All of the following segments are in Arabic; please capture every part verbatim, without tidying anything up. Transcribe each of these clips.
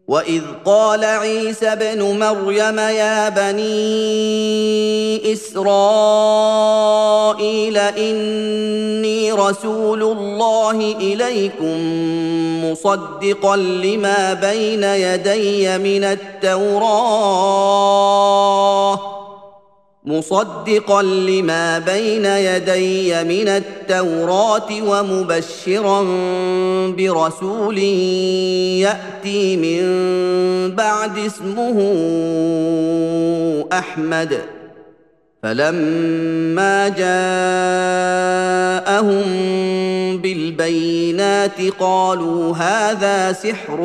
وإذ قال عيسى ابن مريم يا بني إسرائيل إني رسول الله إليكم مصدقا لما بين يدي من التوراة مصدقا لما بين يدي من التوراة ومبشرا برسول يأتي من بعد اسمه أحمد فلما جاءهم بالبينات قالوا هذا سحر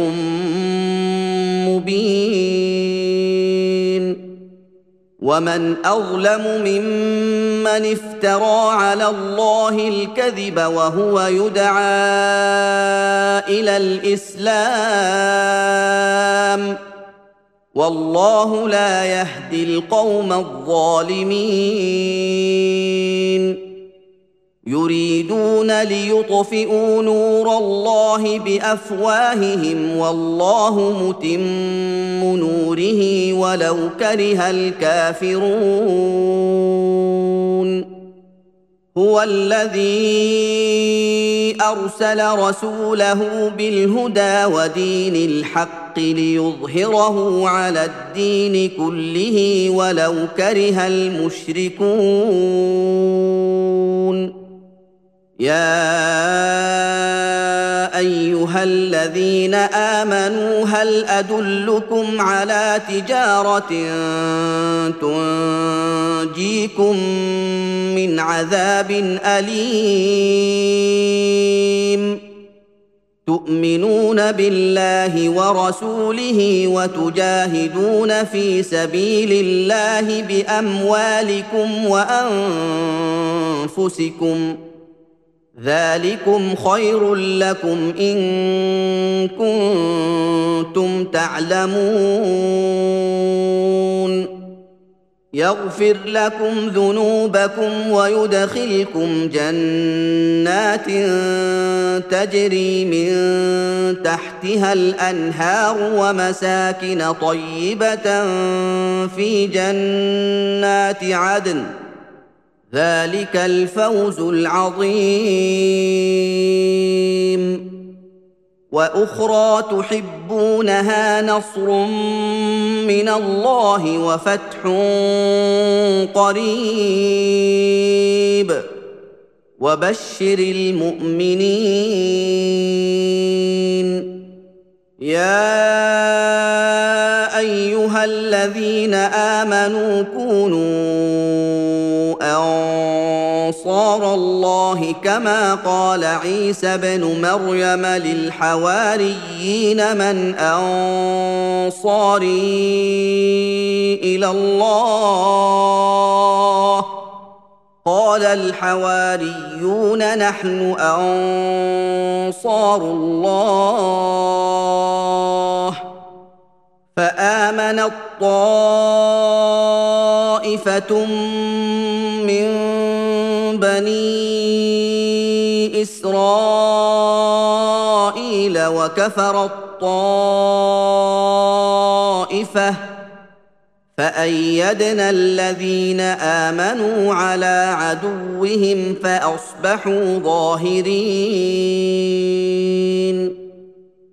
مبين ومن أظلم ممن افترى على الله الكذب وهو يدعى إلى الإسلام والله لا يهدي القوم الظالمين يريدون ليطفئوا نور الله بأفواههم والله متم نوره ولو كره الكافرون هو الذي أرسل رسوله بالهدى ودين الحق ليظهره على الدين كله ولو كره المشركون يا أيها الذين آمنوا هل أدلكم على تجارة تنجيكم من عذاب أليم تؤمنون بالله ورسوله وتجاهدون في سبيل الله بأموالكم وأنفسكم ذلكم خير لكم إن كنتم تعلمون يغفر لكم ذنوبكم ويدخلكم جنات تجري من تحتها الأنهار ومساكن طيبة في جنات عدن ذلك الفوز العظيم وأخرى تحبونها نصر من الله وفتح قريب وبشر المؤمنين يا أيها الذين آمنوا كونوا أنصار الله كما قال عيسى بن مريم للحواريين من أنصاري إلى الله قال الحواريون نحن أنصار الله فآمنت طائفة من بني إسرائيل وكفرت طائفة فأيدنا الذين آمنوا على عدوهم فأصبحوا ظاهرين